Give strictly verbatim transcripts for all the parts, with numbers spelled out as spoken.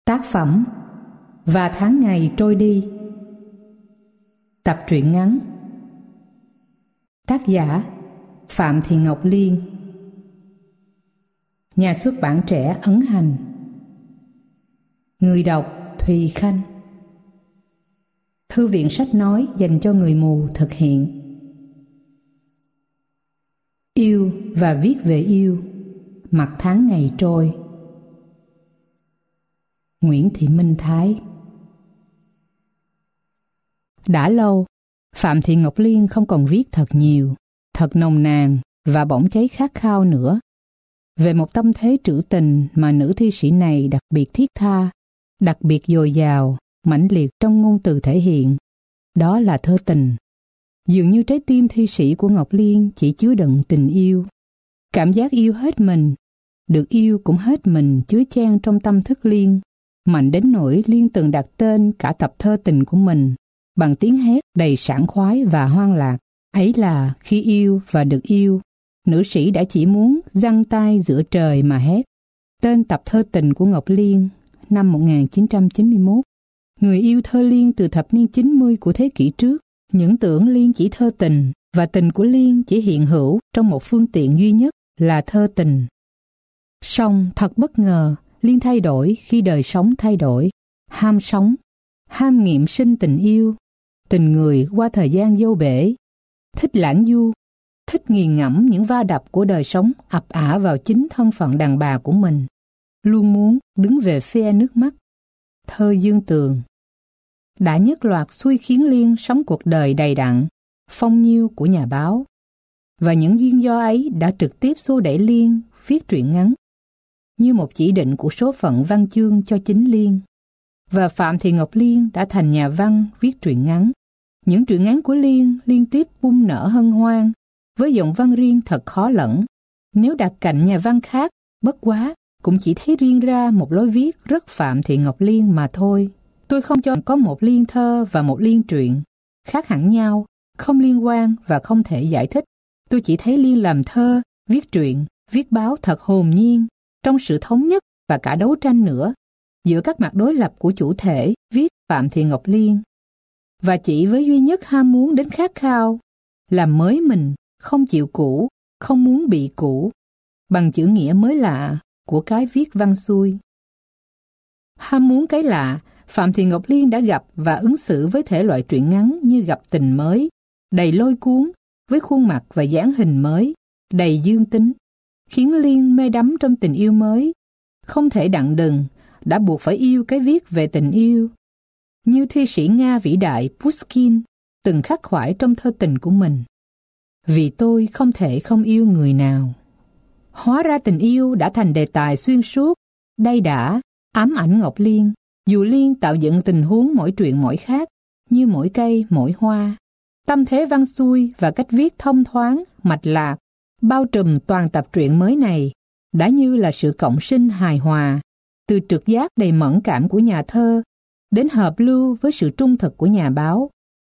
Tác phẩm Và tháng ngày trôi đi. Tập truyện ngắn. Tác giả Phạm Thị Ngọc Liên. Nhà xuất bản Trẻ ấn hành. Người đọc Thùy Khanh. Thư viện sách nói dành cho người mù thực hiện. Yêu và viết về yêu. Mặt tháng ngày trôi. Nguyễn Thị Minh Thái. Đã lâu, Phạm Thị Ngọc Liên không còn viết thật nhiều, thật nồng nàn và bỏng cháy khát khao nữa. Về một tâm thế trữ tình mà nữ thi sĩ này đặc biệt thiết tha, đặc biệt dồi dào, mãnh liệt trong ngôn từ thể hiện, đó là thơ tình. Dường như trái tim thi sĩ của Ngọc Liên chỉ chứa đựng tình yêu. Cảm giác yêu hết mình, được yêu cũng hết mình chứa chan trong tâm thức Liên. Mạnh đến nỗi Liên từng đặt tên cả tập thơ tình của mình bằng tiếng hét đầy sảng khoái và hoang lạc. Ấy là khi yêu và được yêu, nữ sĩ đã chỉ muốn giăng tay giữa trời mà hét. Tên tập thơ tình của Ngọc Liên năm một nghìn chín trăm chín mươi mốt. Người yêu thơ Liên từ thập niên chín mươi của thế kỷ trước, những tưởng Liên chỉ thơ tình, và tình của Liên chỉ hiện hữu trong một phương tiện duy nhất là thơ tình. Song thật bất ngờ, Liên thay đổi khi đời sống thay đổi. Ham sống, ham nghiệm sinh tình yêu, tình người qua thời gian vô bể, thích lãng du, thích nghiền ngẫm những va đập của đời sống ập ả vào chính thân phận đàn bà của mình, luôn muốn đứng về phe nước mắt. Thơ Dương Tường đã nhất loạt xui khiến Liên sống cuộc đời đầy đặn, phong nhiêu của nhà báo, và những duyên do ấy đã trực tiếp xô đẩy Liên viết truyện ngắn, như một chỉ định của số phận văn chương cho chính Liên. Và Phạm Thị Ngọc Liên đã thành nhà văn viết truyện ngắn. Những truyện ngắn của Liên liên tiếp bung nở hân hoan, với giọng văn riêng thật khó lẫn. Nếu đặt cạnh nhà văn khác, bất quá cũng chỉ thấy riêng ra một lối viết rất Phạm Thị Ngọc Liên mà thôi. Tôi không cho có một liên thơ và một liên truyện khác hẳn nhau, không liên quan và không thể giải thích. Tôi chỉ thấy Liên làm thơ, viết truyện, viết báo thật hồn nhiên, trong sự thống nhất và cả đấu tranh nữa, giữa các mặt đối lập của chủ thể viết Phạm Thị Ngọc Liên. Và chỉ với duy nhất ham muốn đến khát khao, làm mới mình, không chịu cũ, không muốn bị cũ, bằng chữ nghĩa mới lạ của cái viết văn xuôi. Ham muốn cái lạ, Phạm Thị Ngọc Liên đã gặp và ứng xử với thể loại truyện ngắn như gặp tình mới, đầy lôi cuốn, với khuôn mặt và dáng hình mới, đầy dương tính, khiến Liên mê đắm trong tình yêu mới, không thể đặng đừng, đã buộc phải yêu cái viết về tình yêu. Như thi sĩ Nga vĩ đại Pushkin từng khắc khoải trong thơ tình của mình: vì tôi không thể không yêu người nào. Hóa ra tình yêu đã thành đề tài xuyên suốt, đay đả, ám ảnh Ngọc Liên, dù Liên tạo dựng tình huống mỗi truyện mỗi khác, như mỗi cây mỗi hoa. Tâm thế văn xuôi và cách viết thông thoáng, mạch lạc, bao trùm toàn tập truyện mới này, đã như là sự cộng sinh hài hòa, từ trực giác đầy mẫn cảm của nhà thơ, đến hợp lưu với sự trung thực của nhà báo.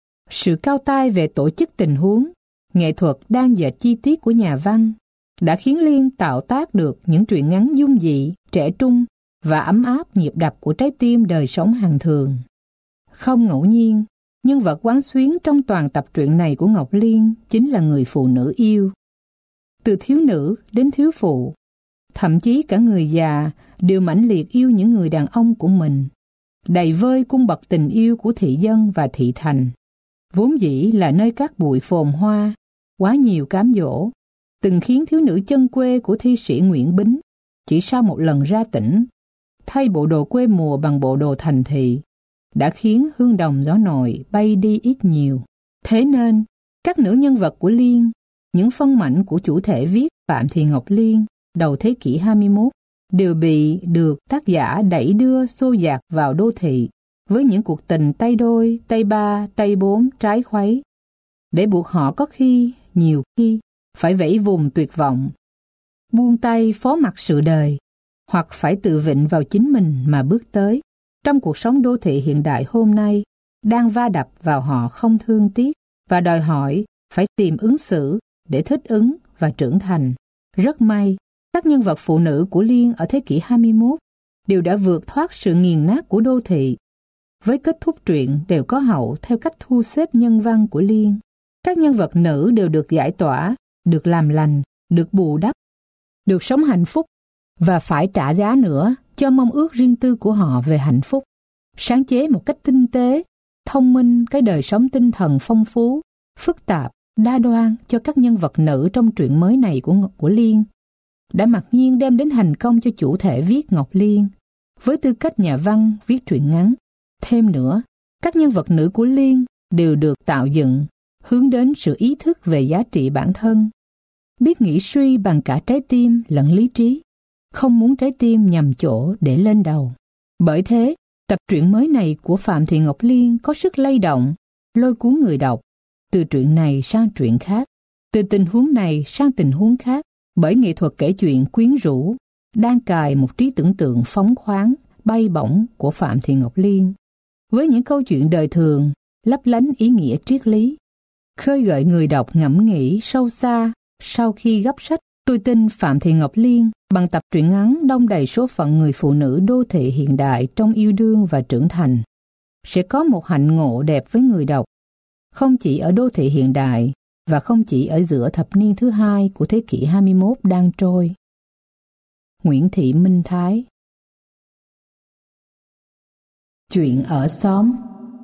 Sự cao tay về tổ chức tình huống, nghệ thuật đan dệt chi tiết của nhà văn, đã khiến Liên tạo tác được những truyện ngắn dung dị, trẻ trung và ấm áp nhịp đập của trái tim đời sống hàng thường. Không ngẫu nhiên, nhân vật quán xuyến trong toàn tập truyện này của Ngọc Liên chính là người phụ nữ yêu. Từ thiếu nữ đến thiếu phụ, thậm chí cả người già đều mãnh liệt yêu những người đàn ông của mình, đầy vơi cung bậc tình yêu của thị dân và thị thành, vốn dĩ là nơi các bụi phồn hoa, quá nhiều cám dỗ, từng khiến thiếu nữ chân quê của thi sĩ Nguyễn Bính chỉ sau một lần ra tỉnh, thay bộ đồ quê mùa bằng bộ đồ thành thị, đã khiến hương đồng gió nổi bay đi ít nhiều. Thế nên, các nữ nhân vật của Liên, những phân mảnh của chủ thể viết Phạm Thị Ngọc Liên đầu thế kỷ hai mươi mốt, đều bị được tác giả đẩy đưa xô dạt vào đô thị với những cuộc tình tay đôi, tay ba, tay bốn trái khuấy, để buộc họ có khi, nhiều khi, phải vẫy vùng tuyệt vọng, buông tay phó mặc sự đời, hoặc phải tự vịnh vào chính mình mà bước tới. Trong cuộc sống đô thị hiện đại hôm nay, đang va đập vào họ không thương tiếc và đòi hỏi phải tìm ứng xử để thích ứng và trưởng thành. Rất may, các nhân vật phụ nữ của Liên ở thế kỷ hai mươi mốt đều đã vượt thoát sự nghiền nát của đô thị. Với kết thúc truyện đều có hậu theo cách thu xếp nhân văn của Liên. Các nhân vật nữ đều được giải tỏa, được làm lành, được bù đắp, được sống hạnh phúc và phải trả giá nữa cho mong ước riêng tư của họ về hạnh phúc. Sáng chế một cách tinh tế, thông minh cái đời sống tinh thần phong phú, phức tạp, đa đoan cho các nhân vật nữ trong truyện mới này của, của Liên đã mặc nhiên đem đến thành công cho chủ thể viết Ngọc Liên với tư cách nhà văn viết truyện ngắn. Thêm nữa, các nhân vật nữ của Liên đều được tạo dựng hướng đến sự ý thức về giá trị bản thân, biết nghĩ suy bằng cả trái tim lẫn lý trí, không muốn trái tim nhầm chỗ để lên đầu. Bởi thế, tập truyện mới này của Phạm Thị Ngọc Liên có sức lay động, lôi cuốn người đọc, từ truyện này sang truyện khác, từ tình huống này sang tình huống khác, bởi nghệ thuật kể chuyện quyến rũ, đang cài một trí tưởng tượng phóng khoáng, bay bổng của Phạm Thị Ngọc Liên, với những câu chuyện đời thường, lấp lánh ý nghĩa triết lý, khơi gợi người đọc ngẫm nghĩ sâu xa. Sau khi gấp sách, tôi tin Phạm Thị Ngọc Liên bằng tập truyện ngắn đong đầy số phận người phụ nữ đô thị hiện đại trong yêu đương và trưởng thành, sẽ có một hạnh ngộ đẹp với người đọc, không chỉ ở đô thị hiện đại và không chỉ ở giữa thập niên thứ hai của thế kỷ hai mươi mốt đang trôi. Nguyễn Thị Minh Thái. Chuyện ở xóm.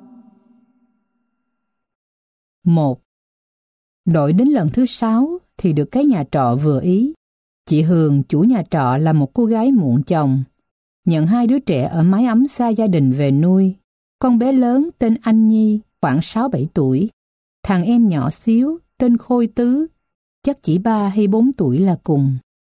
Một. Đội đến lần thứ sáu thì được cái nhà trọ vừa ý. Chị Hường, chủ nhà trọ, là một cô gái muộn chồng, nhận hai đứa trẻ ở mái ấm xa gia đình về nuôi. Con bé lớn tên Anh Nhi, khoảng sáu bảy tuổi. Thằng em nhỏ xíu tên Khôi Tứ, chắc chỉ ba hay bốn tuổi là cùng.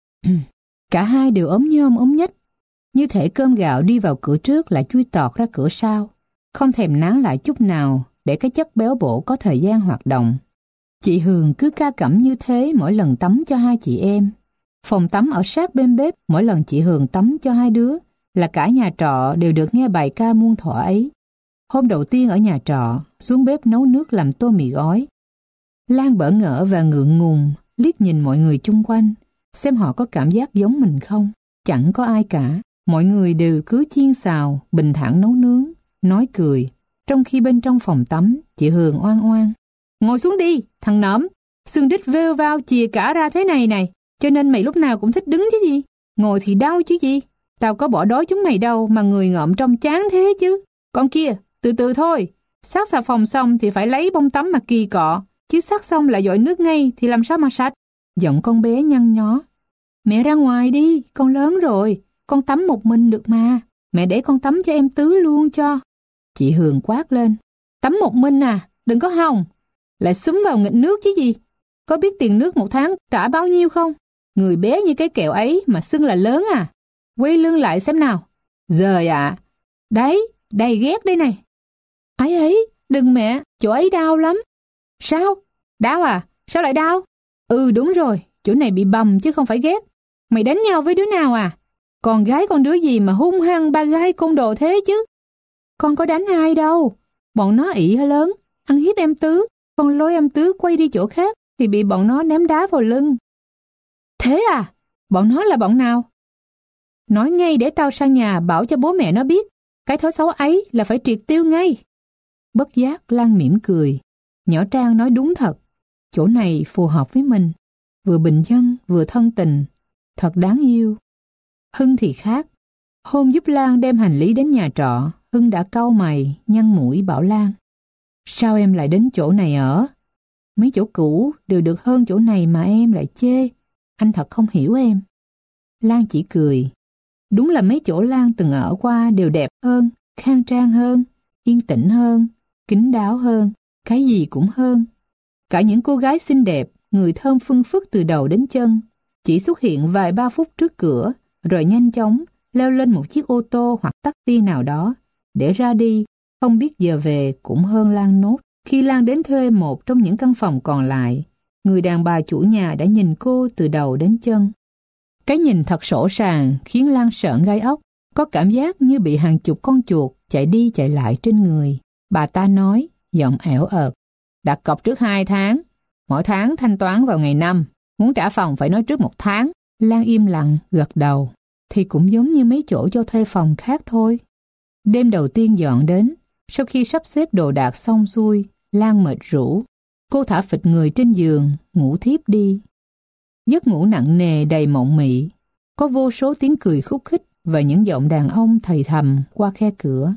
Cả hai đều ốm nhom ốm nhách, như thể cơm gạo đi vào cửa trước lại chui tọt ra cửa sau, không thèm nán lại chút nào để cái chất béo bổ có thời gian hoạt động. Chị Hường cứ ca cẩm như thế mỗi lần tắm cho hai chị em. Phòng tắm ở sát bên bếp, mỗi lần chị Hường tắm cho hai đứa là cả nhà trọ đều được nghe bài ca muôn thuở ấy. Hôm đầu tiên ở nhà trọ, xuống bếp nấu nước làm tô mì gói. Lan bỡ ngỡ và ngượng ngùng liếc nhìn mọi người chung quanh, xem họ có cảm giác giống mình không. Chẳng có ai cả, mọi người đều cứ chiên xào, bình thản nấu nướng, nói cười. Trong khi bên trong phòng tắm, chị Hường oan oan: "Ngồi xuống đi, thằng nõm, xương đít vêu vao chìa cả ra thế này này, cho nên mày lúc nào cũng thích đứng chứ gì. Ngồi thì đau chứ gì, tao có bỏ đói chúng mày đâu mà người ngợm trông chán thế chứ. Con kia, từ từ thôi, xát xà phòng xong thì phải lấy bông tắm mà kỳ cọ, chứ xát xong lại dội nước ngay thì làm sao mà sạch." Giọng con bé nhăn nhó: "Mẹ ra ngoài đi, con lớn rồi, con tắm một mình được mà, mẹ để con tắm cho em Tứ luôn cho." Chị Hường quát lên: "Tắm một mình à, đừng có hòng, lại xúm vào nghịch nước chứ gì. Có biết tiền nước một tháng trả bao nhiêu không? Người bé như cái kẹo ấy mà xưng là lớn à? Quay lưng lại xem nào. Giời ạ, à, đấy, đầy ghét đây này." "Ấy ấy, đừng mẹ, chỗ ấy đau lắm." "Sao? Đau à? Sao lại đau?" "Ừ đúng rồi, chỗ này bị bầm chứ không phải ghét. Mày đánh nhau với đứa nào à? Con gái con đứa gì mà hung hăng ba gai côn đồ thế chứ?" "Con có đánh ai đâu, bọn nó ỷ lớn, ăn hiếp em Tứ. Con lôi em Tứ quay đi chỗ khác thì bị bọn nó ném đá vào lưng." "Thế à? Bọn nó là bọn nào? Nói ngay để tao sang nhà bảo cho bố mẹ nó biết. Cái thói xấu ấy là phải triệt tiêu ngay." Bất giác Lan mỉm cười. Nhỏ Trang nói đúng thật, chỗ này phù hợp với mình, vừa bình dân vừa thân tình, thật đáng yêu. Hưng thì khác. Hôm giúp Lan đem hành lý đến nhà trọ, Hưng đã cau mày, nhăn mũi bảo Lan: "Sao em lại đến chỗ này ở? Mấy chỗ cũ đều được hơn chỗ này mà em lại chê. Anh thật không hiểu em." Lan chỉ cười. Đúng là mấy chỗ Lan từng ở qua đều đẹp hơn, khang trang hơn, yên tĩnh hơn, kín đáo hơn, cái gì cũng hơn. Cả những cô gái xinh đẹp, người thơm phưng phức từ đầu đến chân, chỉ xuất hiện vài ba phút trước cửa, rồi nhanh chóng leo lên một chiếc ô tô hoặc taxi nào đó để ra đi, không biết giờ về cũng hơn Lan nốt. Khi Lan đến thuê một trong những căn phòng còn lại, người đàn bà chủ nhà đã nhìn cô từ đầu đến chân. Cái nhìn thật sỗ sàng khiến Lan sợn gai ốc, có cảm giác như bị hàng chục con chuột chạy đi chạy lại trên người. Bà ta nói, giọng ẻo ợt: "Đặt cọc trước hai tháng, mỗi tháng thanh toán vào ngày năm. Muốn trả phòng phải nói trước một tháng." Lan im lặng gật đầu. thì cũng giống như mấy chỗ cho thuê phòng khác thôi. Đêm đầu tiên dọn đến, sau khi sắp xếp đồ đạc xong xuôi, Lan mệt rũ. Cô thả phịch người trên giường, ngủ thiếp đi. Giấc ngủ nặng nề đầy mộng mị, có vô số tiếng cười khúc khích và những giọng đàn ông thì thầm qua khe cửa.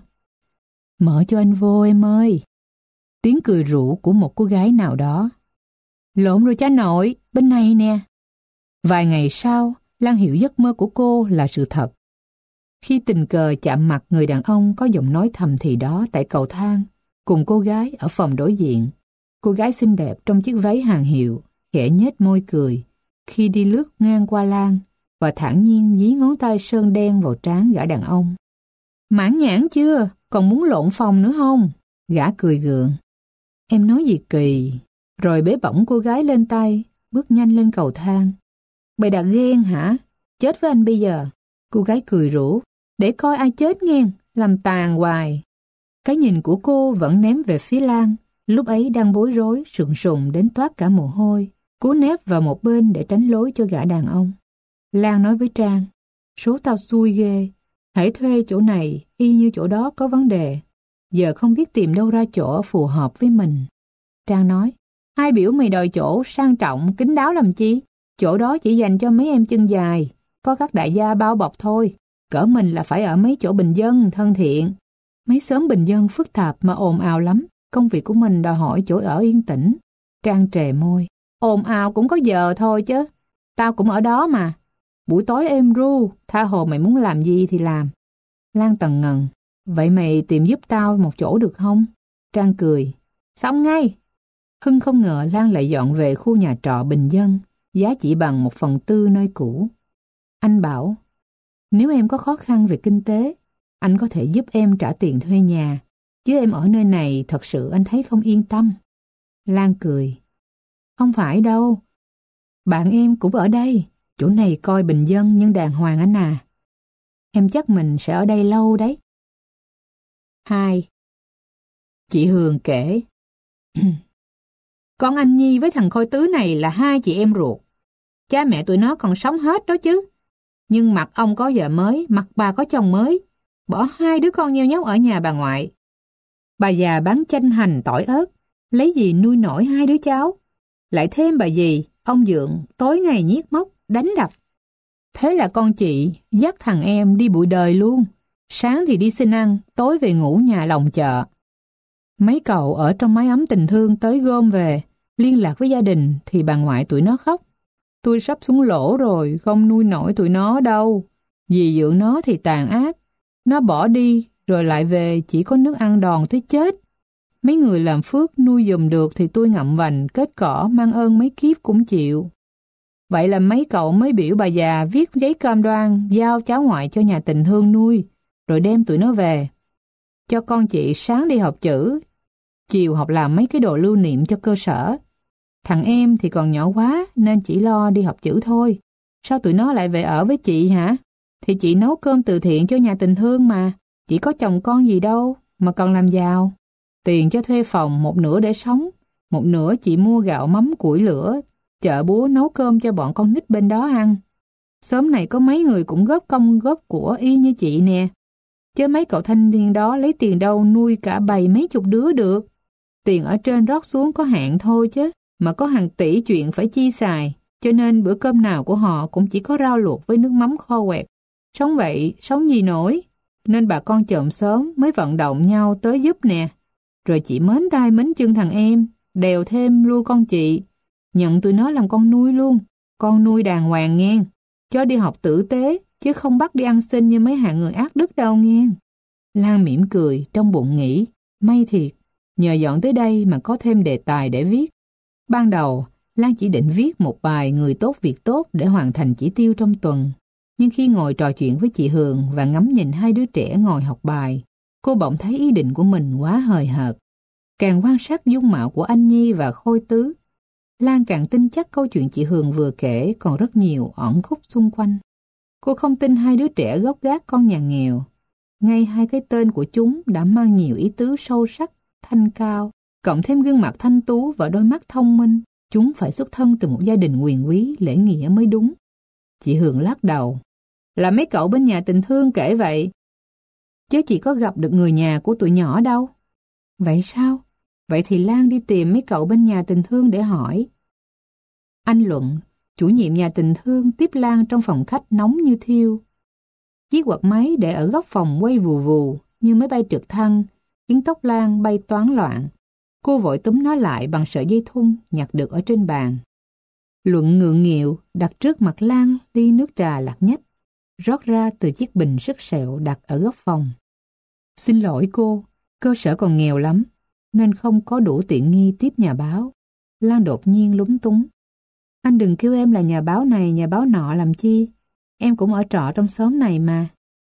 Mở cho anh vô em ơi. Tiếng cười rũ của một cô gái nào đó. Lộn rồi cha nội, bên này nè. Vài ngày sau, Lan hiểu giấc mơ của cô là sự thật. Khi tình cờ chạm mặt người đàn ông có giọng nói thầm thì đó tại cầu thang, cùng cô gái ở phòng đối diện. Cô gái xinh đẹp trong chiếc váy hàng hiệu, khẽ nhếch môi cười, khi đi lướt ngang qua Lan, và thản nhiên dí ngón tay sơn đen vào trán gã đàn ông. Mãn nhãn chưa? Còn muốn lộn phòng nữa không? Gã cười gượng. Em nói gì kỳ? Rồi bế bổng cô gái lên tay, bước nhanh lên cầu thang. Bày đặt ghen hả? Chết với anh bây giờ. Cô gái cười rủ. Để coi ai chết nghe, làm tàn hoài. Cái nhìn của cô vẫn ném về phía Lan, lúc ấy đang bối rối, sượng sùng đến toát cả mồ hôi, cố nép vào một bên để tránh lối cho gã đàn ông. Lan nói với Trang, số tao xui ghê, hãy thuê chỗ này, y như chỗ đó có vấn đề. Giờ không biết tìm đâu ra chỗ phù hợp với mình. Trang nói, ai biểu mày đòi chỗ sang trọng, kín đáo làm chi? Chỗ đó chỉ dành cho mấy em chân dài, có các đại gia bao bọc thôi. Cỡ mình là phải ở mấy chỗ bình dân, thân thiện. Mấy xóm bình dân phức tạp mà ồn ào lắm, công việc của mình đòi hỏi chỗ ở yên tĩnh. Trang trề môi, ồn ào cũng có giờ thôi chứ, tao cũng ở đó mà. Buổi tối êm ru, tha hồ mày muốn làm gì thì làm. Lan tần ngần, vậy mày tìm giúp tao một chỗ được không? Trang cười, xong ngay. Hưng không ngờ Lan lại dọn về khu nhà trọ bình dân, giá chỉ bằng một phần tư nơi cũ. Anh bảo, nếu em có khó khăn về kinh tế, anh có thể giúp em trả tiền thuê nhà, chứ em ở nơi này thật sự anh thấy không yên tâm. Lan cười, không phải đâu, bạn em cũng ở đây, chỗ này coi bình dân nhưng đàng hoàng anh à. Em chắc mình sẽ ở đây lâu đấy. Hai. Chị Hường kể, con anh Nhi với thằng Khôi Tứ này là hai chị em ruột. Cha mẹ tụi nó còn sống hết đó chứ. Nhưng mặt ông có vợ mới, mặt bà có chồng mới. Bỏ hai đứa con nheo nhóc ở nhà bà ngoại. Bà già bán chanh hành tỏi ớt, lấy gì nuôi nổi hai đứa cháu. Lại thêm bà dì, ông Dượng tối ngày nhiếc móc, đánh đập. Thế là con chị dắt thằng em đi bụi đời luôn. Sáng thì đi xin ăn, tối về ngủ nhà lòng chợ. Mấy cậu ở trong mái ấm tình thương tới gom về, liên lạc với gia đình thì bà ngoại tụi nó khóc. Tôi sắp xuống lỗ rồi, không nuôi nổi tụi nó đâu. Dì Dượng nó thì tàn ác. Nó bỏ đi, rồi lại về chỉ có nước ăn đòn tới chết. Mấy người làm phước nuôi giùm được thì tôi ngậm vành, kết cỏ, mang ơn mấy kiếp cũng chịu. Vậy là mấy cậu mới biểu bà già viết giấy cam đoan, giao cháu ngoại cho nhà tình thương nuôi, rồi đem tụi nó về. Cho con chị sáng đi học chữ, chiều học làm mấy cái đồ lưu niệm cho cơ sở. Thằng em thì còn nhỏ quá nên chỉ lo đi học chữ thôi. Sao tụi nó lại về ở với chị hả? Thì chị nấu cơm từ thiện cho nhà tình thương mà. Chị có chồng con gì đâu mà còn làm giàu. Tiền cho thuê phòng một nửa để sống, một nửa chị mua gạo mắm củi lửa, chợ búa nấu cơm cho bọn con nít bên đó ăn. Xóm này có mấy người cũng góp công góp của y như chị nè. Chứ mấy cậu thanh niên đó lấy tiền đâu nuôi cả bầy mấy chục đứa được. Tiền ở trên rót xuống có hạn thôi chứ, mà có hàng tỷ chuyện phải chi xài, cho nên bữa cơm nào của họ cũng chỉ có rau luộc với nước mắm kho quẹt. Sống vậy, sống gì nổi. Nên bà con chòm xóm mới vận động nhau tới giúp nè. Rồi chị mến tay mến chân thằng em, đèo thêm luôn con chị. Nhận tụi nó làm con nuôi luôn. Con nuôi đàng hoàng nghe. Cho đi học tử tế, chứ không bắt đi ăn xin như mấy hạng người ác đức đâu nghe. Lan mỉm cười, trong bụng nghĩ, may thiệt, nhờ dọn tới đây mà có thêm đề tài để viết. Ban đầu, Lan chỉ định viết một bài người tốt việc tốt để hoàn thành chỉ tiêu trong tuần. Nhưng khi ngồi trò chuyện với chị Hường và ngắm nhìn hai đứa trẻ ngồi học bài, cô bỗng thấy ý định của mình quá hời hợt. Càng quan sát dung mạo của anh Nhi và Khôi Tứ, Lan càng tin chắc câu chuyện chị Hường vừa kể còn rất nhiều ẩn khúc xung quanh. Cô không tin hai đứa trẻ gốc gác con nhà nghèo. Ngay hai cái tên của chúng đã mang nhiều ý tứ sâu sắc, thanh cao, cộng thêm gương mặt thanh tú và đôi mắt thông minh. Chúng phải xuất thân từ một gia đình quyền quý lễ nghĩa mới đúng. Chị Hường lắc đầu. Là mấy cậu bên nhà tình thương kể vậy. Chứ chị có gặp được người nhà của tụi nhỏ đâu. Vậy sao? Vậy thì Lan đi tìm mấy cậu bên nhà tình thương để hỏi. Anh Luận, chủ nhiệm nhà tình thương, tiếp Lan trong phòng khách nóng như thiêu. Chiếc quạt máy để ở góc phòng quay vù vù như máy bay trực thăng, khiến tóc Lan bay toán loạn. Cô vội túm nó lại bằng sợi dây thun nhặt được ở trên bàn. Luận ngượng nghịu đặt trước mặt Lan ly nước trà lạc nhách, rót ra từ chiếc bình sứt sẹo đặt ở góc phòng. Xin lỗi cô, cơ sở còn nghèo lắm, nên không có đủ tiện nghi tiếp nhà báo. Lan đột nhiên lúng túng. Anh đừng kêu em là nhà báo này nhà báo nọ làm chi, em cũng ở trọ trong xóm này mà.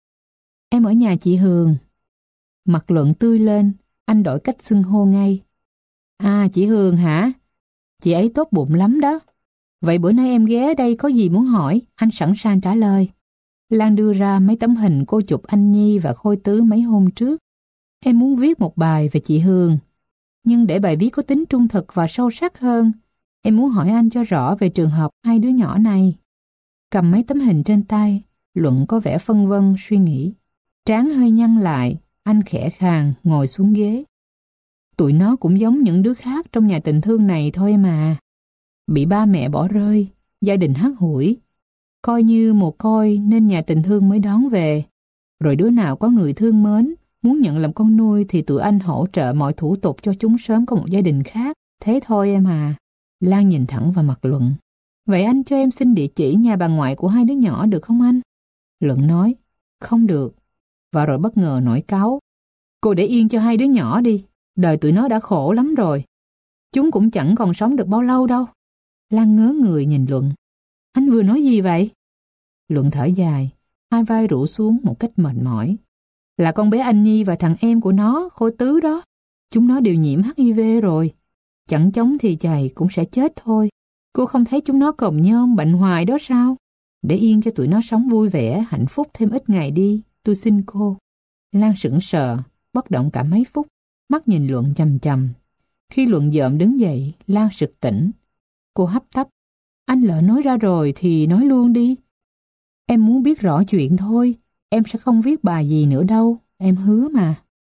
Em ở nhà chị Hường. Mặt Luận tươi lên, anh đổi cách xưng hô ngay. À, chị Hường hả? Chị ấy tốt bụng lắm đó. Vậy bữa nay em ghé đây có gì muốn hỏi, anh sẵn sàng trả lời. Lan đưa ra mấy tấm hình cô chụp anh Nhi và Khôi Tứ mấy hôm trước. Em muốn viết một bài về chị Hường, nhưng để bài viết có tính trung thực và sâu sắc hơn, em muốn hỏi anh cho rõ về trường hợp hai đứa nhỏ này. Cầm mấy tấm hình trên tay, Luận có vẻ phân vân suy nghĩ. Trán hơi nhăn lại, anh khẽ khàng ngồi xuống ghế. Tụi nó cũng giống những đứa khác trong nhà tình thương này thôi mà. Bị ba mẹ bỏ rơi, gia đình hắt hủi, coi như mồ côi nên nhà tình thương mới đón về. Rồi đứa nào có người thương mến, muốn nhận làm con nuôi thì tụi anh hỗ trợ mọi thủ tục cho chúng sớm có một gia đình khác. Thế thôi em à. Lan nhìn thẳng vào mặt Luận. Vậy anh cho em xin địa chỉ nhà bà ngoại của hai đứa nhỏ được không anh? Luận nói, không được. Và rồi bất ngờ nổi cáu. Cô để yên cho hai đứa nhỏ đi. Đời tụi nó đã khổ lắm rồi. Chúng cũng chẳng còn sống được bao lâu đâu. Lan ngớ người nhìn Luận. Anh vừa nói gì vậy? Luận thở dài, hai vai rũ xuống một cách mệt mỏi. Là con bé Anh Nhi và thằng em của nó, Khôi Tứ đó. Chúng nó đều nhiễm hát i vê rồi. Chẳng chống thì chày cũng sẽ chết thôi. Cô không thấy chúng nó còng nhom bệnh hoài đó sao? Để yên cho tụi nó sống vui vẻ, hạnh phúc thêm ít ngày đi, tôi xin cô. Lan sững sờ, bất động cả mấy phút, mắt nhìn Luận chằm chằm. Khi Luận dợm đứng dậy, Lan sực tỉnh. Cô hấp tấp. Anh lỡ nói ra rồi thì nói luôn đi. Em muốn biết rõ chuyện thôi. Em sẽ không viết bài gì nữa đâu. Em hứa mà.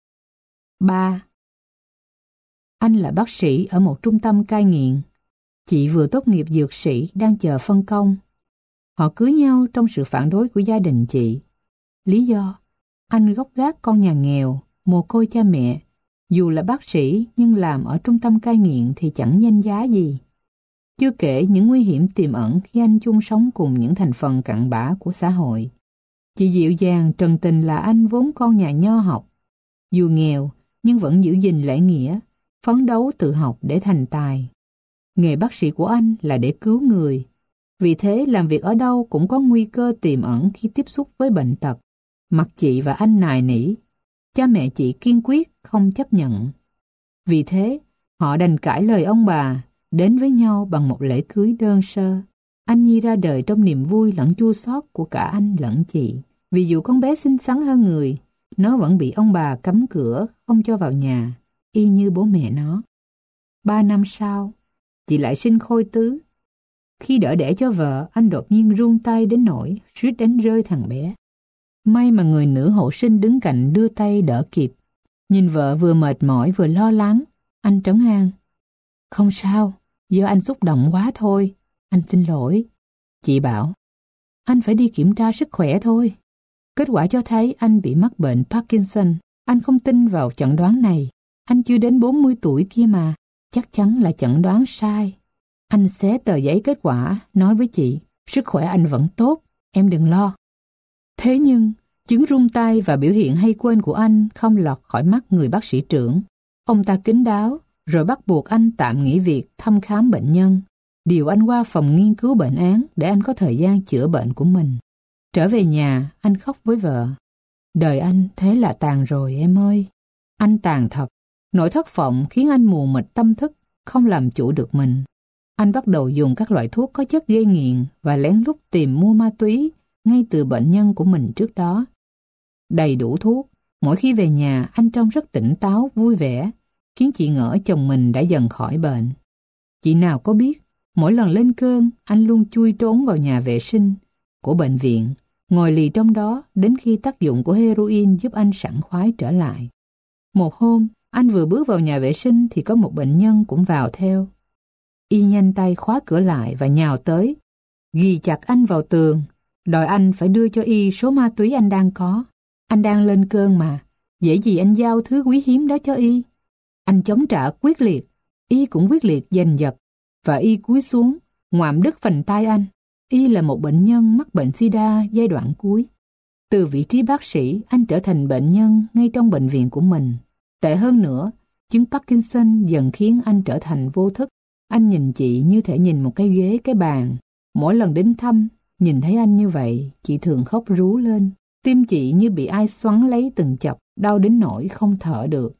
Ba. Anh là bác sĩ ở một trung tâm cai nghiện. Chị vừa tốt nghiệp dược sĩ đang chờ phân công. Họ cưới nhau trong sự phản đối của gia đình chị. Lý do, anh gốc gác con nhà nghèo, mồ côi cha mẹ. Dù là bác sĩ nhưng làm ở trung tâm cai nghiện thì chẳng danh giá gì. Chưa kể những nguy hiểm tiềm ẩn khi anh chung sống cùng những thành phần cặn bã của xã hội. Chị dịu dàng trần tình là anh vốn con nhà nho học. Dù nghèo nhưng vẫn giữ gìn lễ nghĩa, phấn đấu tự học để thành tài. Nghề bác sĩ của anh là để cứu người. Vì thế làm việc ở đâu cũng có nguy cơ tiềm ẩn khi tiếp xúc với bệnh tật. Mặt chị và anh nài nỉ. Cha mẹ chị kiên quyết không chấp nhận. Vì thế họ đành cãi lời ông bà, đến với nhau bằng một lễ cưới đơn sơ. Anh Nhi ra đời trong niềm vui lẫn chua xót của cả anh lẫn chị. Vì dù con bé xinh xắn hơn người, nó vẫn bị ông bà cấm cửa không cho vào nhà, y như bố mẹ nó. Ba năm sau, chị lại sinh Khôi Tứ. Khi đỡ đẻ cho vợ, anh đột nhiên run tay đến nỗi suýt đánh rơi thằng bé. May mà người nữ hộ sinh đứng cạnh đưa tay đỡ kịp. Nhìn vợ vừa mệt mỏi vừa lo lắng, anh trấn an. Không sao, do anh xúc động quá thôi, anh xin lỗi. Chị bảo, anh phải đi kiểm tra sức khỏe thôi. Kết quả cho thấy anh bị mắc bệnh Parkinson. Anh không tin vào chẩn đoán này. Anh chưa đến bốn mươi tuổi kia mà, chắc chắn là chẩn đoán sai. Anh xé tờ giấy kết quả, nói với chị, sức khỏe anh vẫn tốt, em đừng lo. Thế nhưng, chứng run tay và biểu hiện hay quên của anh không lọt khỏi mắt người bác sĩ trưởng. Ông ta kín đáo, rồi bắt buộc anh tạm nghỉ việc thăm khám bệnh nhân, điều anh qua phòng nghiên cứu bệnh án để anh có thời gian chữa bệnh của mình. Trở về nhà, anh khóc với vợ. Đời anh thế là tàn rồi em ơi. Anh tàn thật. Nỗi thất vọng khiến anh mù mịt tâm thức, không làm chủ được mình. Anh bắt đầu dùng các loại thuốc có chất gây nghiện và lén lút tìm mua ma túy ngay từ bệnh nhân của mình trước đó. Đầy đủ thuốc, mỗi khi về nhà anh trông rất tỉnh táo, vui vẻ, khiến chị ngỡ chồng mình đã dần khỏi bệnh. Chị nào có biết, mỗi lần lên cơn, anh luôn chui trốn vào nhà vệ sinh của bệnh viện, ngồi lì trong đó đến khi tác dụng của heroin giúp anh sảng khoái trở lại. Một hôm, anh vừa bước vào nhà vệ sinh thì có một bệnh nhân cũng vào theo. Y nhanh tay khóa cửa lại và nhào tới, ghì chặt anh vào tường, đòi anh phải đưa cho Y số ma túy anh đang có. Anh đang lên cơn mà, dễ gì anh giao thứ quý hiếm đó cho Y. Anh chống trả quyết liệt, Y cũng quyết liệt giành giật, và Y cúi xuống, ngoạm đứt phành tay anh. Y là một bệnh nhân mắc bệnh sida giai đoạn cuối. Từ vị trí bác sĩ, anh trở thành bệnh nhân ngay trong bệnh viện của mình. Tệ hơn nữa, chứng Parkinson dần khiến anh trở thành vô thức. Anh nhìn chị như thể nhìn một cái ghế, cái bàn. Mỗi lần đến thăm, nhìn thấy anh như vậy, chị thường khóc rú lên. Tim chị như bị ai xoắn lấy từng chập, đau đến nỗi không thở được.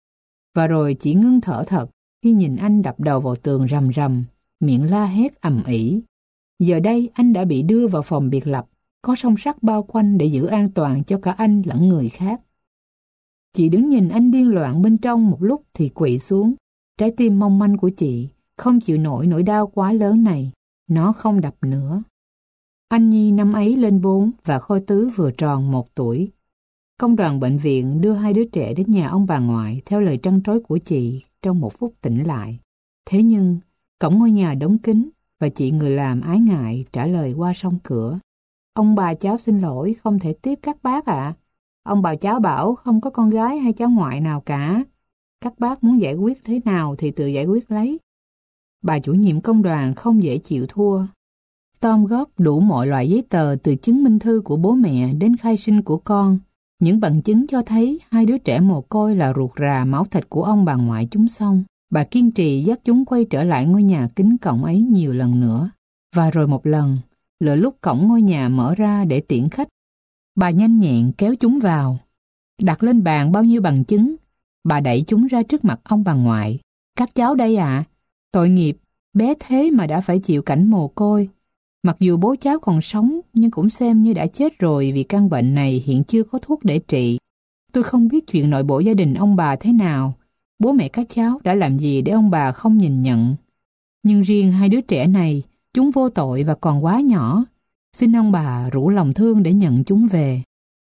Và rồi chị ngưng thở thật khi nhìn anh đập đầu vào tường rầm rầm, miệng la hét ầm ĩ. Giờ đây anh đã bị đưa vào phòng biệt lập, có song sắt bao quanh để giữ an toàn cho cả anh lẫn người khác. Chị đứng nhìn anh điên loạn bên trong một lúc thì quỵ xuống. Trái tim mong manh của chị không chịu nổi nỗi đau quá lớn này, nó không đập nữa. Anh Nhi năm ấy lên bốn và Khôi Tứ vừa tròn một tuổi. Công đoàn bệnh viện đưa hai đứa trẻ đến nhà ông bà ngoại theo lời trăn trối của chị trong một phút tỉnh lại. Thế nhưng, cổng ngôi nhà đóng kín và chị người làm ái ngại trả lời qua song cửa. Ông bà cháu xin lỗi, không thể tiếp các bác ạ. À. Ông bà cháu bảo không có con gái hay cháu ngoại nào cả. Các bác muốn giải quyết thế nào thì tự giải quyết lấy. Bà chủ nhiệm công đoàn không dễ chịu thua. Tom góp đủ mọi loại giấy tờ từ chứng minh thư của bố mẹ đến khai sinh của con. Những bằng chứng cho thấy hai đứa trẻ mồ côi là ruột rà máu thịt của ông bà ngoại chúng xong. Bà kiên trì dắt chúng quay trở lại ngôi nhà kính cổng ấy nhiều lần nữa. Và rồi một lần, lỡ lúc cổng ngôi nhà mở ra để tiễn khách, bà nhanh nhẹn kéo chúng vào. Đặt lên bàn bao nhiêu bằng chứng, bà đẩy chúng ra trước mặt ông bà ngoại. Các cháu đây ạ, à, tội nghiệp, bé thế mà đã phải chịu cảnh mồ côi. Mặc dù bố cháu còn sống, nhưng cũng xem như đã chết rồi vì căn bệnh này hiện chưa có thuốc để trị. Tôi không biết chuyện nội bộ gia đình ông bà thế nào, bố mẹ các cháu đã làm gì để ông bà không nhìn nhận. Nhưng riêng hai đứa trẻ này, chúng vô tội và còn quá nhỏ. Xin ông bà rủ lòng thương để nhận chúng về.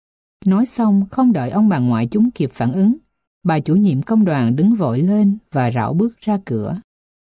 Nói xong, không đợi ông bà ngoại chúng kịp phản ứng, bà chủ nhiệm công đoàn đứng vội lên và rảo bước ra cửa.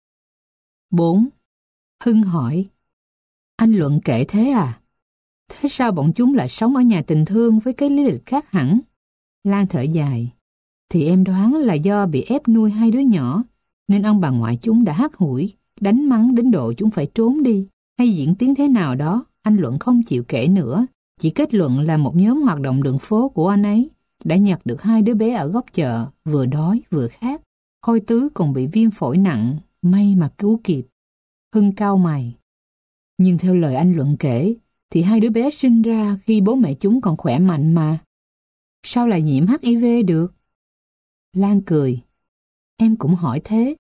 bốn. Hưng hỏi: Anh Luận kể thế à? Thế sao bọn chúng lại sống ở nhà tình thương với cái lý lịch khác hẳn? Lan thở dài: Thì em đoán là do bị ép nuôi hai đứa nhỏ, nên ông bà ngoại chúng đã hắt hủi, đánh mắng đến độ chúng phải trốn đi, hay diễn tiến thế nào đó, anh Luận không chịu kể nữa. Chỉ kết luận là một nhóm hoạt động đường phố của anh ấy đã nhặt được hai đứa bé ở góc chợ, vừa đói vừa khát. Khôi Tứ còn bị viêm phổi nặng, may mà cứu kịp. Hưng cau mày: Nhưng theo lời anh Luận kể, thì hai đứa bé sinh ra khi bố mẹ chúng còn khỏe mạnh mà. Sao lại nhiễm hát i vê được? Lan cười: Em cũng hỏi thế.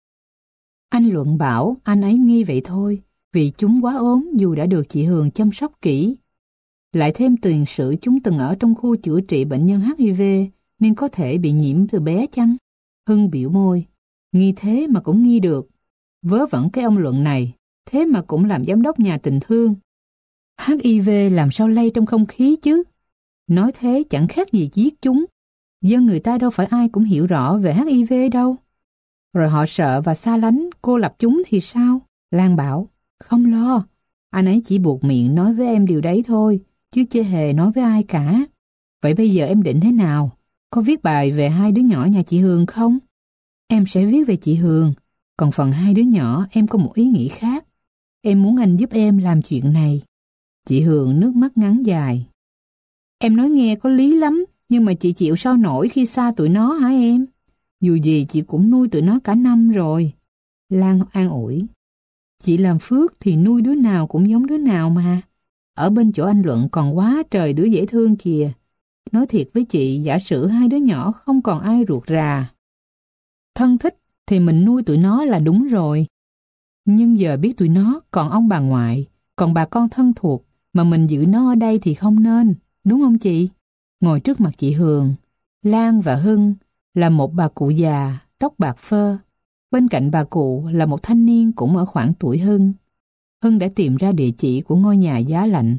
Anh Luận bảo anh ấy nghi vậy thôi, vì chúng quá ốm dù đã được chị Hường chăm sóc kỹ. Lại thêm tiền sử chúng từng ở trong khu chữa trị bệnh nhân hát i vê nên có thể bị nhiễm từ bé chăng? Hưng biểu môi: Nghi thế mà cũng nghi được. Vớ vẩn cái ông Luận này, thế mà cũng làm giám đốc nhà tình thương. hát i vê làm sao lây trong không khí chứ? Nói thế chẳng khác gì giết chúng. Dân người ta đâu phải ai cũng hiểu rõ về hát i vê đâu. Rồi họ sợ và xa lánh, cô lập chúng thì sao? Lan bảo: Không lo, anh ấy chỉ buộc miệng nói với em điều đấy thôi, chứ chưa hề nói với ai cả. Vậy bây giờ em định thế nào? Có viết bài về hai đứa nhỏ nhà chị Hường không? Em sẽ viết về chị Hường, còn phần hai đứa nhỏ em có một ý nghĩ khác. Em muốn anh giúp em làm chuyện này. Chị Hường nước mắt ngắn dài: Em nói nghe có lý lắm, nhưng mà chị chịu sao nổi khi xa tụi nó hả em? Dù gì chị cũng nuôi tụi nó cả năm rồi. Lan an ủi: Chị làm phước thì nuôi đứa nào cũng giống đứa nào mà. Ở bên chỗ anh Luận còn quá trời đứa dễ thương kìa. Nói thiệt với chị, giả sử hai đứa nhỏ không còn ai ruột rà, thân thích thì mình nuôi tụi nó là đúng rồi. Nhưng giờ biết tụi nó còn ông bà ngoại, còn bà con thân thuộc, mà mình giữ nó ở đây thì không nên, đúng không chị? Ngồi trước mặt chị Hường, Lan và Hưng là một bà cụ già, tóc bạc phơ. Bên cạnh bà cụ là một thanh niên cũng ở khoảng tuổi Hưng. Hưng đã tìm ra địa chỉ của ngôi nhà giá lạnh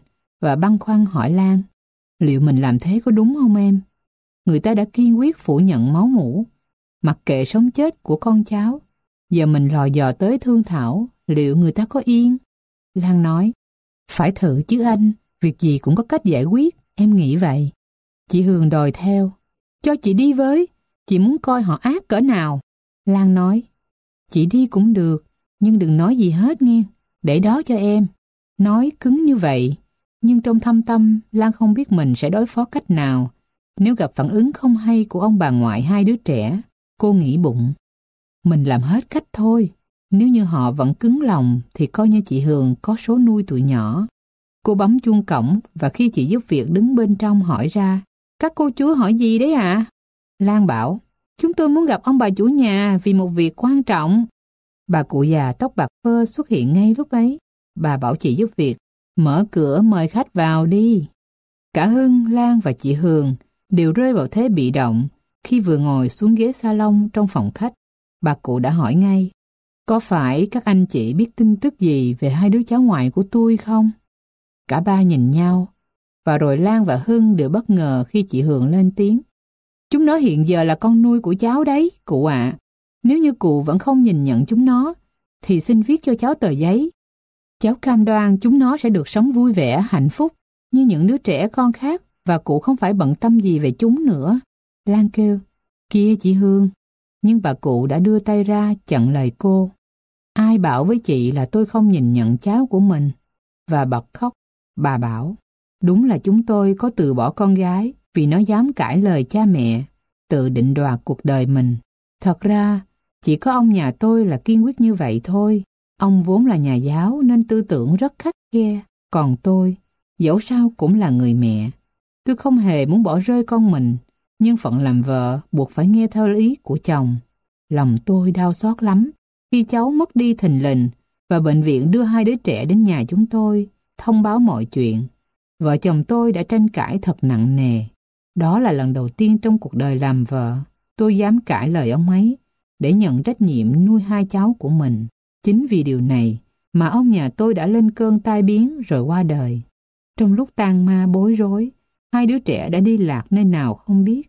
và băn khoăn hỏi Lan, liệu mình làm thế có đúng không em? Người ta đã kiên quyết phủ nhận máu mủ, mặc kệ sống chết của con cháu. Giờ mình lò dò tới thương thảo, liệu người ta có yên? Lan nói, phải thử chứ anh, việc gì cũng có cách giải quyết, em nghĩ vậy. Chị Hường đòi theo, cho chị đi với, chị muốn coi họ ác cỡ nào. Lan nói, chị đi cũng được, nhưng đừng nói gì hết nghe, để đó cho em. Nói cứng như vậy, nhưng trong thâm tâm Lan không biết mình sẽ đối phó cách nào. Nếu gặp phản ứng không hay của ông bà ngoại hai đứa trẻ, cô nghĩ bụng, mình làm hết cách thôi. Nếu như họ vẫn cứng lòng thì coi như chị Hường có số nuôi tụi nhỏ. Cô bấm chuông cổng và khi chị giúp việc đứng bên trong hỏi ra, các cô chú hỏi gì đấy ạ? À? Lan bảo, chúng tôi muốn gặp ông bà chủ nhà vì một việc quan trọng. Bà cụ già tóc bạc phơ xuất hiện ngay lúc ấy. Bà bảo chị giúp việc, mở cửa mời khách vào đi. Cả Hưng, Lan và chị Hường đều rơi vào thế bị động. Khi vừa ngồi xuống ghế salon trong phòng khách, bà cụ đã hỏi ngay, có phải các anh chị biết tin tức gì về hai đứa cháu ngoại của tôi không? Cả ba nhìn nhau, và rồi Lan và Hưng đều bất ngờ khi chị Hường lên tiếng. Chúng nó hiện giờ là con nuôi của cháu đấy, cụ ạ. À. Nếu như cụ vẫn không nhìn nhận chúng nó, thì xin viết cho cháu tờ giấy. Cháu cam đoan chúng nó sẽ được sống vui vẻ, hạnh phúc như những đứa trẻ con khác và cụ không phải bận tâm gì về chúng nữa. Lan kêu, kia chị Hương. Nhưng bà cụ đã đưa tay ra chặn lời cô. Ai bảo với chị là tôi không nhìn nhận cháu của mình? Và bật khóc. Bà bảo, đúng là chúng tôi có từ bỏ con gái vì nó dám cãi lời cha mẹ, tự định đoạt cuộc đời mình. Thật ra, chỉ có ông nhà tôi là kiên quyết như vậy thôi. Ông vốn là nhà giáo nên tư tưởng rất khắt khe. Còn tôi, dẫu sao cũng là người mẹ. Tôi không hề muốn bỏ rơi con mình, nhưng phận làm vợ buộc phải nghe theo ý của chồng. Lòng tôi đau xót lắm khi cháu mất đi thình lình và bệnh viện đưa hai đứa trẻ đến nhà chúng tôi, thông báo mọi chuyện. Vợ chồng tôi đã tranh cãi thật nặng nề. Đó là lần đầu tiên trong cuộc đời làm vợ, tôi dám cãi lời ông ấy để nhận trách nhiệm nuôi hai cháu của mình. Chính vì điều này mà ông nhà tôi đã lên cơn tai biến rồi qua đời. Trong lúc tang ma bối rối, hai đứa trẻ đã đi lạc nơi nào không biết.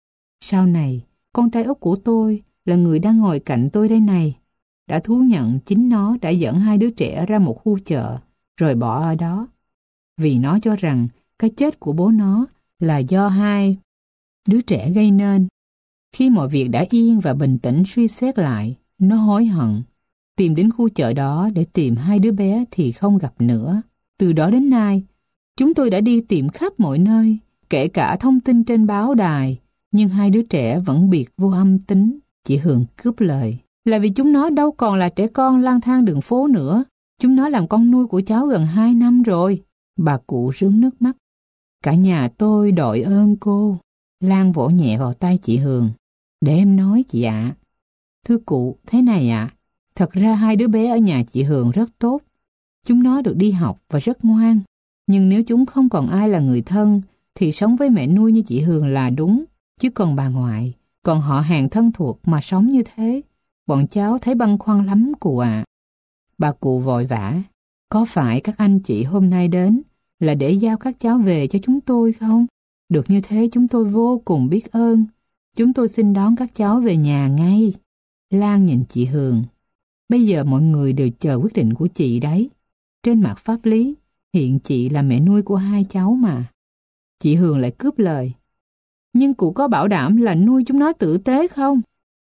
Sau này, con trai út của tôi là người đang ngồi cạnh tôi đây này, đã thú nhận chính nó đã dẫn hai đứa trẻ ra một khu chợ rồi bỏ ở đó. Vì nó cho rằng cái chết của bố nó là do hai đứa trẻ gây nên. Khi mọi việc đã yên và bình tĩnh suy xét lại, nó hối hận. Tìm đến khu chợ đó để tìm hai đứa bé thì không gặp nữa. Từ đó đến nay, chúng tôi đã đi tìm khắp mọi nơi, kể cả thông tin trên báo đài, nhưng hai đứa trẻ vẫn biệt vô âm tính. Chị Hường cướp lời, là vì chúng nó đâu còn là trẻ con lang thang đường phố nữa. Chúng nó làm con nuôi của cháu gần hai năm rồi. Bà cụ rướm nước mắt. Cả nhà tôi đội ơn cô. Lan vỗ nhẹ vào tay chị Hường. Để em nói chị ạ. À. Thưa cụ, thế này ạ. À, thật ra hai đứa bé ở nhà chị Hường rất tốt. Chúng nó được đi học và rất ngoan. Nhưng nếu chúng không còn ai là người thân, thì sống với mẹ nuôi như chị Hường là đúng. Chứ còn bà ngoại, còn họ hàng thân thuộc mà sống như thế, bọn cháu thấy băn khoăn lắm cụ ạ. À. Bà cụ vội vã. Có phải các anh chị hôm nay đến là để giao các cháu về cho chúng tôi không? Được như thế chúng tôi vô cùng biết ơn. Chúng tôi xin đón các cháu về nhà ngay. Lan nhìn chị Hường. Bây giờ mọi người đều chờ quyết định của chị đấy. Trên mặt pháp lý, hiện chị là mẹ nuôi của hai cháu mà. Chị Hường lại cướp lời. Nhưng cụ có bảo đảm là nuôi chúng nó tử tế không?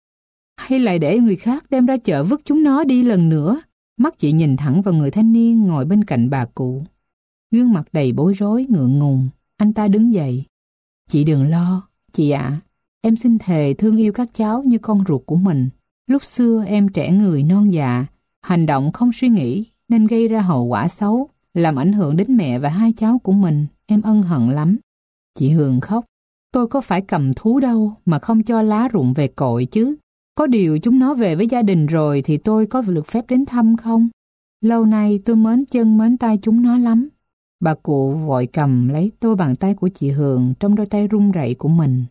Hay lại để người khác đem ra chợ vứt chúng nó đi lần nữa? Mắt chị nhìn thẳng vào người thanh niên ngồi bên cạnh bà cụ. Gương mặt đầy bối rối, ngượng ngùng. Anh ta đứng dậy. Chị đừng lo, chị ạ. À, em xin thề thương yêu các cháu như con ruột của mình. Lúc xưa em trẻ người non dạ, hành động không suy nghĩ nên gây ra hậu quả xấu, làm ảnh hưởng đến mẹ và hai cháu của mình. Em ân hận lắm. Chị Hường khóc. Tôi có phải cầm thú đâu mà không cho lá rụng về cội chứ. Có điều chúng nó về với gia đình rồi thì tôi có được phép đến thăm không? Lâu nay tôi mến chân mến tay chúng nó lắm. Bà cụ vội cầm lấy đôi bàn tay của chị Hường trong đôi tay run rẩy của mình.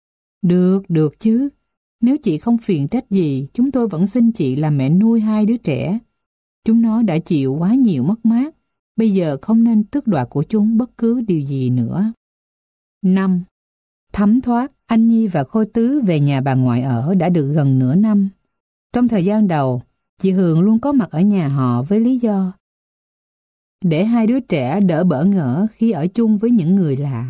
Được, được chứ. Nếu chị không phiền trách gì, chúng tôi vẫn xin chị làm mẹ nuôi hai đứa trẻ. Chúng nó đã chịu quá nhiều mất mát, Bây giờ không nên tước đoạt của chúng bất cứ điều gì nữa. năm. Thấm thoát, anh Nhi và Khôi Tứ về nhà bà ngoại ở đã được gần nửa năm. Trong thời gian đầu, chị Hường luôn có mặt ở nhà họ với lý do để hai đứa trẻ đỡ bỡ ngỡ khi ở chung với những người lạ.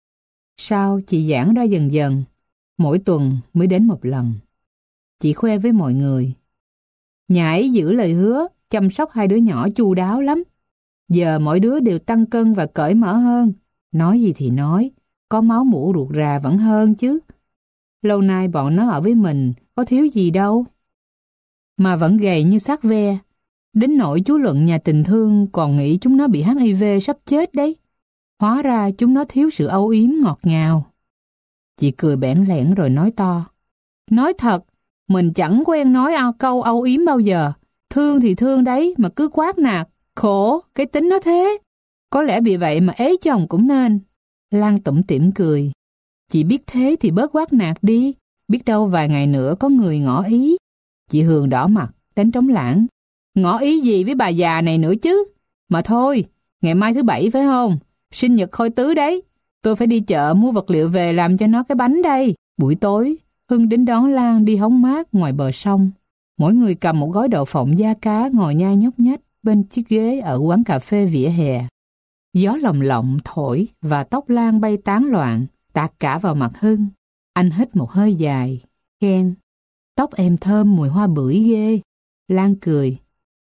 Sau chị giãn ra dần dần, mỗi tuần mới đến một lần. Chị khoe với mọi người: nhà ấy giữ lời hứa, chăm sóc hai đứa nhỏ chu đáo lắm. Giờ mỗi đứa đều tăng cân và cởi mở hơn. Nói gì thì nói, có máu mủ ruột rà vẫn hơn chứ. Lâu nay bọn nó ở với mình, có thiếu gì đâu. Mà vẫn gầy như xác ve. Đến nỗi chú Luận nhà tình thương còn nghĩ chúng nó bị hát i vê sắp chết đấy. Hóa ra chúng nó thiếu sự âu yếm ngọt ngào. Chị cười bẽn lẽn rồi nói to: nói thật, mình chẳng quen nói câu âu yếm bao giờ. Thương thì thương đấy mà cứ quát nạt. Khổ, cái tính nó thế. Có lẽ vì vậy mà ế chồng cũng nên. Lan tủm tỉm cười. Chị biết thế thì bớt quát nạt đi. Biết đâu vài ngày nữa có người ngỏ ý. Chị Hường đỏ mặt, đánh trống lảng. Ngỏ ý gì với bà già này nữa chứ? Mà thôi, ngày mai thứ bảy phải không? Sinh nhật Khôi Tứ đấy. Tôi phải đi chợ mua vật liệu về làm cho nó cái bánh đây. Buổi tối, Hưng đến đón Lan đi hóng mát ngoài bờ sông. Mỗi người cầm một gói đậu phộng da cá ngồi nhai nhóc nhách bên chiếc ghế ở quán cà phê vỉa hè. Gió lồng lộng thổi và tóc Lan bay tán loạn, tạt cả vào mặt Hưng. Anh hít một hơi dài, khen: tóc em thơm mùi hoa bưởi ghê. Lan cười: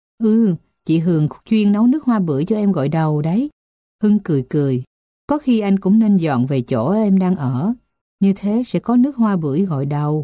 Ừ, chị Hường chuyên nấu nước hoa bưởi cho em gội đầu đấy. Hưng cười cười: có khi anh cũng nên dọn về chỗ em đang ở, như thế sẽ có nước hoa bưởi gội đầu.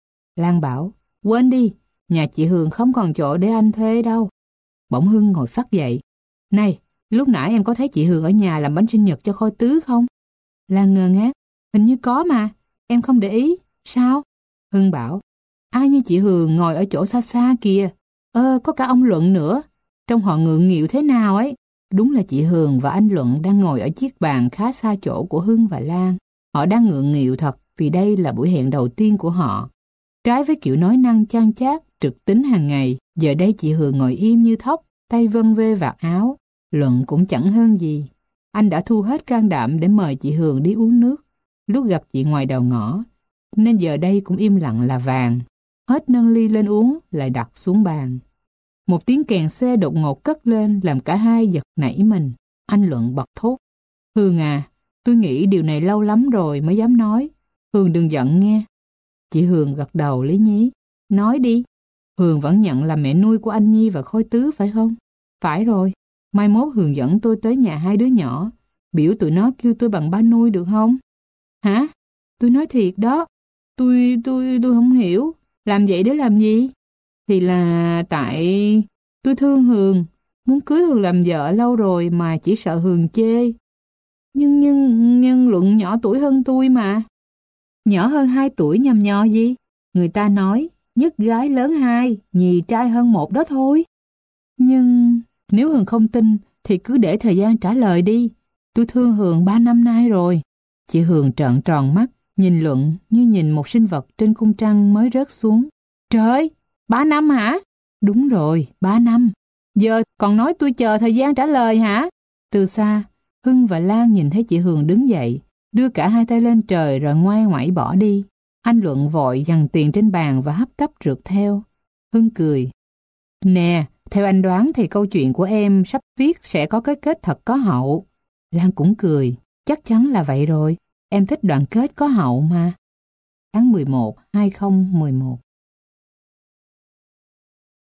Lan bảo: quên đi, nhà chị Hường không còn chỗ để anh thuê đâu. Bỗng Hưng ngồi phắt dậy: này, lúc nãy em có thấy chị Hường ở nhà làm bánh sinh nhật cho Khôi Tứ không? Lan ngơ ngác: hình như có mà, em không để ý. Sao? Hưng bảo: ai như chị Hường ngồi ở chỗ xa xa kìa. Ơ, có cả ông Luận nữa. Trông họ ngượng nghịu thế nào ấy. Đúng là chị Hường và anh Luận đang ngồi ở chiếc bàn khá xa chỗ của Hưng và Lan. Họ đang ngượng nghịu thật vì đây là buổi hẹn đầu tiên của họ. Trái với kiểu nói năng chan chát, trực tính hàng ngày, giờ đây chị Hường ngồi im như thóc, tay vân vê vạt áo. Luận cũng chẳng hơn gì. Anh đã thu hết can đảm để mời chị Hường đi uống nước lúc gặp chị ngoài đầu ngõ, nên giờ đây cũng im lặng là vàng. Hết nâng ly lên uống, lại đặt xuống bàn. Một tiếng kèn xe đột ngột cất lên làm cả hai giật nảy mình. Anh Luận bật thốt: Hường à, tôi nghĩ điều này lâu lắm rồi mới dám nói. Hường đừng giận nghe. Chị Hường gật đầu lý nhí: nói đi. Hường vẫn nhận là mẹ nuôi của anh Nhi và Khôi Tứ phải không? Phải rồi. Mai mốt Hường dẫn tôi tới nhà hai đứa nhỏ, biểu tụi nó kêu tôi bằng ba nuôi được không? Hả? Tôi nói thiệt đó. Tôi, tôi, tôi không hiểu. Làm vậy để làm gì? Thì là tại tôi thương Hường, muốn cưới Hường làm vợ lâu rồi mà chỉ sợ Hường chê. Nhưng, nhưng, nhưng Luận nhỏ tuổi hơn tôi mà. Nhỏ hơn hai tuổi nhằm nhò gì? Người ta nói, nhất gái lớn hai, nhì trai hơn một đó thôi. Nhưng nếu Hường không tin thì cứ để thời gian trả lời đi. Tôi thương Hường ba năm nay rồi. Chị Hường trợn tròn mắt, nhìn Luận như nhìn một sinh vật trên cung trăng mới rớt xuống. Trời, ba năm hả? Đúng rồi, ba năm. Giờ còn nói tôi chờ thời gian trả lời hả? Từ xa, Hưng và Lan nhìn thấy chị Hường đứng dậy, đưa cả hai tay lên trời rồi ngoai ngoải bỏ đi. Anh Luận vội giằng tiền trên bàn và hấp tấp rượt theo. Hưng cười: nè, theo anh đoán thì câu chuyện của em sắp viết sẽ có cái kết thật có hậu. Lan cũng cười: chắc chắn là vậy rồi. Em thích đoạn kết có hậu mà. Tháng mười một, hai không một một.